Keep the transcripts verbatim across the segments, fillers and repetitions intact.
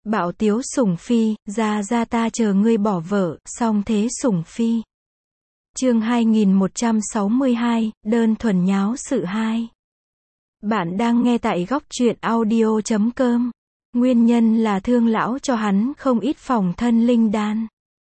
Bạo tiếu sủng phi, ra ra ta chờ ngươi bỏ vợ, song thế sủng phi. Chương hai nghìn một trăm sáu mươi hai, đơn thuần nháo sự hai. Bạn đang nghe tại góc truyện audio chấm com. Nguyên nhân là thương lão cho hắn không ít phòng thân linh đan.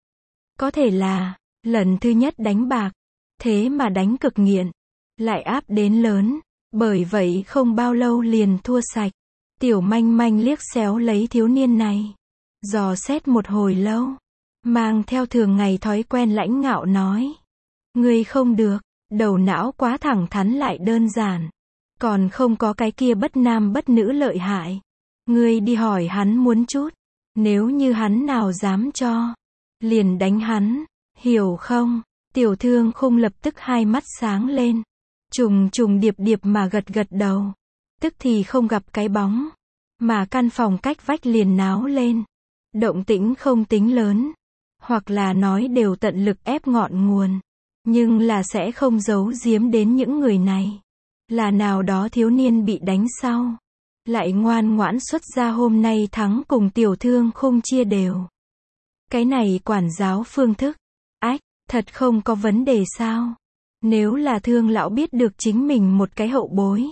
Có thể là, lần thứ nhất đánh bạc, thế mà đánh cực nghiện, lại áp đến lớn, bởi vậy không bao lâu liền thua sạch. Tiểu manh manh liếc xéo lấy thiếu niên này, dò xét một hồi lâu, mang theo thường ngày thói quen lãnh ngạo nói. Ngươi không được, đầu não quá thẳng thắn lại đơn giản, còn không có cái kia bất nam bất nữ lợi hại. Ngươi đi hỏi hắn muốn chút, nếu như hắn nào dám cho, liền đánh hắn, hiểu không? Tiểu Thương Khung lập tức hai mắt sáng lên, trùng trùng điệp điệp mà gật gật đầu. Tức thì không gặp cái bóng, mà căn phòng cách vách liền náo lên. Động tĩnh không tính lớn, hoặc là nói đều tận lực ép ngọn nguồn, nhưng là sẽ không giấu giếm đến những người này. Là nào đó thiếu niên bị đánh sau, lại ngoan ngoãn xuất ra hôm nay thắng cùng Tiểu Thương Khung chia đều. Cái này quản giáo phương thức, ách, thật không có vấn đề sao? Nếu là Thương lão biết được chính mình một cái hậu bối,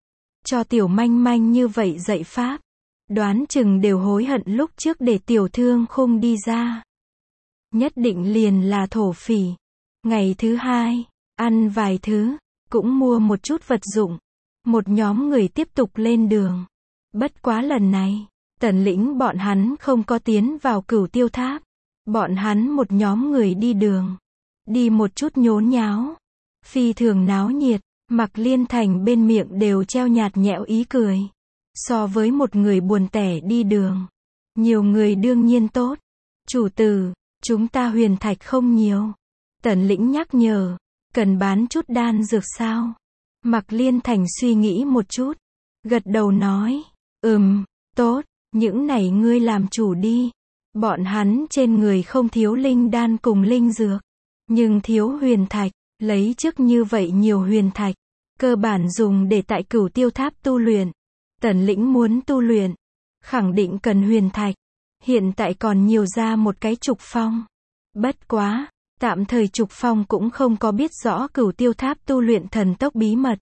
cho Tiểu manh manh như vậy dạy pháp, đoán chừng đều hối hận lúc trước để Tiểu Thương Khung đi ra. Nhất định liền là thổ phỉ. Ngày thứ hai, ăn vài thứ, cũng mua một chút vật dụng. Một nhóm người tiếp tục lên đường. Bất quá lần này, Tần Lĩnh bọn hắn không có tiến vào Cửu Tiêu Tháp. Bọn hắn một nhóm người đi đường, đi một chút nhốn nháo, phi thường náo nhiệt. Mặc Liên Thành bên miệng đều treo nhạt nhẽo ý cười. So với một người buồn tẻ đi đường, nhiều người đương nhiên tốt. Chủ tử, chúng ta huyền thạch không nhiều. Tần Lĩnh nhắc nhở, cần bán chút đan dược sao? Mặc Liên Thành suy nghĩ một chút, gật đầu nói, ừm, tốt, những này ngươi làm chủ đi. Bọn hắn trên người không thiếu linh đan cùng linh dược, nhưng thiếu huyền thạch. Lấy trước như vậy nhiều huyền thạch, cơ bản dùng để tại Cửu Tiêu Tháp tu luyện. Tần Lĩnh muốn tu luyện, khẳng định cần huyền thạch. Hiện tại còn nhiều ra một cái trục phong. Bất quá, tạm thời trục phong cũng không có biết rõ Cửu Tiêu Tháp tu luyện thần tốc bí mật.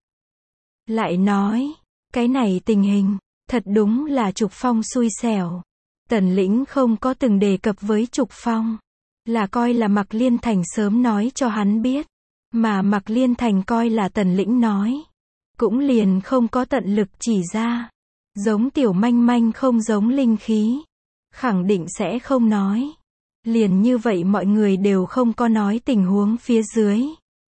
Lại nói, cái này tình hình, thật đúng là trục phong xui xẻo. Tần Lĩnh không có từng đề cập với trục phong, là coi là Mặc Liên Thành sớm nói cho hắn biết. Mà Mặc Liên Thành coi là Tần Lĩnh nói, cũng liền không có tận lực chỉ ra. Giống Tiểu manh manh không giống linh khí, khẳng định sẽ không nói. Liền như vậy mọi người đều không có nói tình huống phía dưới.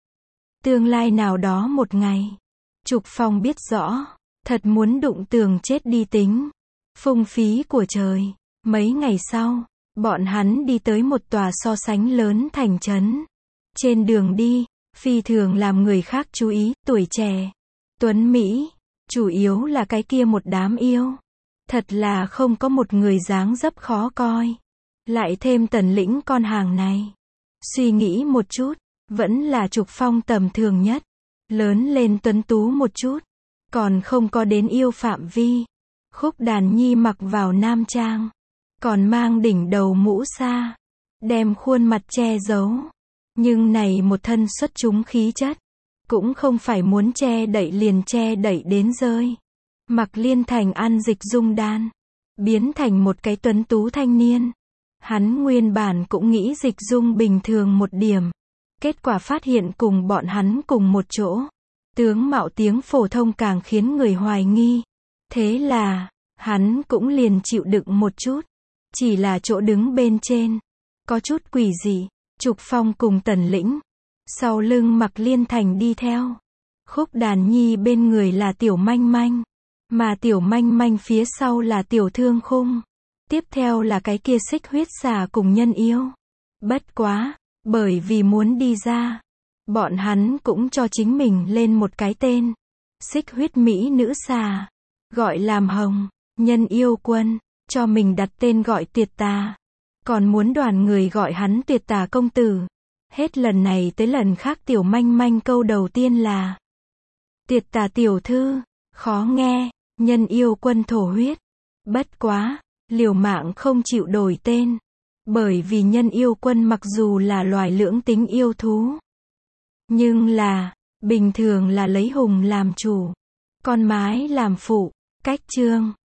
Tương lai nào đó một ngày, Trục Phong biết rõ, thật muốn đụng tường chết đi tính. Phung phí của trời. Mấy ngày sau, bọn hắn đi tới một tòa so sánh lớn thành trấn. Trên đường đi, phi thường làm người khác chú ý, tuổi trẻ, tuấn mỹ, chủ yếu là cái kia một đám yêu. Thật là không có một người dáng dấp khó coi. Lại thêm Tần Lĩnh con hàng này. Suy nghĩ một chút, vẫn là Trục Phong tầm thường nhất. Lớn lên tuấn tú một chút, còn không có đến yêu phạm vi. Khúc Đàn Nhi mặc vào nam trang, còn mang đỉnh đầu mũ sa, đem khuôn mặt che giấu. Nhưng này một thân xuất chúng khí chất, cũng không phải muốn che đậy liền che đậy đến rơi. Mặc Liên Thành ăn dịch dung đan, biến thành một cái tuấn tú thanh niên. Hắn nguyên bản cũng nghĩ dịch dung bình thường một điểm, kết quả phát hiện cùng bọn hắn cùng một chỗ, tướng mạo tiếng phổ thông càng khiến người hoài nghi. Thế là, hắn cũng liền chịu đựng một chút, chỉ là chỗ đứng bên trên, có chút quỷ dị. Trục Phong cùng Tần Lĩnh, sau lưng Mặc Liên Thành đi theo. Khúc Đàn Nhi bên người là Tiểu manh manh, mà Tiểu manh manh phía sau là Tiểu Thương Khung. Tiếp theo là cái kia Xích Huyết Xà cùng Nhân Yêu. Bất quá, bởi vì muốn đi ra, bọn hắn cũng cho chính mình lên một cái tên. Xích Huyết Mỹ Nữ Xà, gọi làm Hồng. Nhân Yêu Quân, cho mình đặt tên gọi Tuyệt Tà. Còn muốn đoàn người gọi hắn Tuyệt Tà công tử. Hết lần này tới lần khác Tiểu manh manh câu đầu tiên là Tuyệt Tà tiểu thư, khó nghe. Nhân Yêu Quân thổ huyết. Bất quá, liều mạng không chịu đổi tên. Bởi vì nhân yêu quân mặc dù là loài lưỡng tính yêu thú, nhưng là, bình thường là lấy hùng làm chủ, con mái làm phụ. Cách chương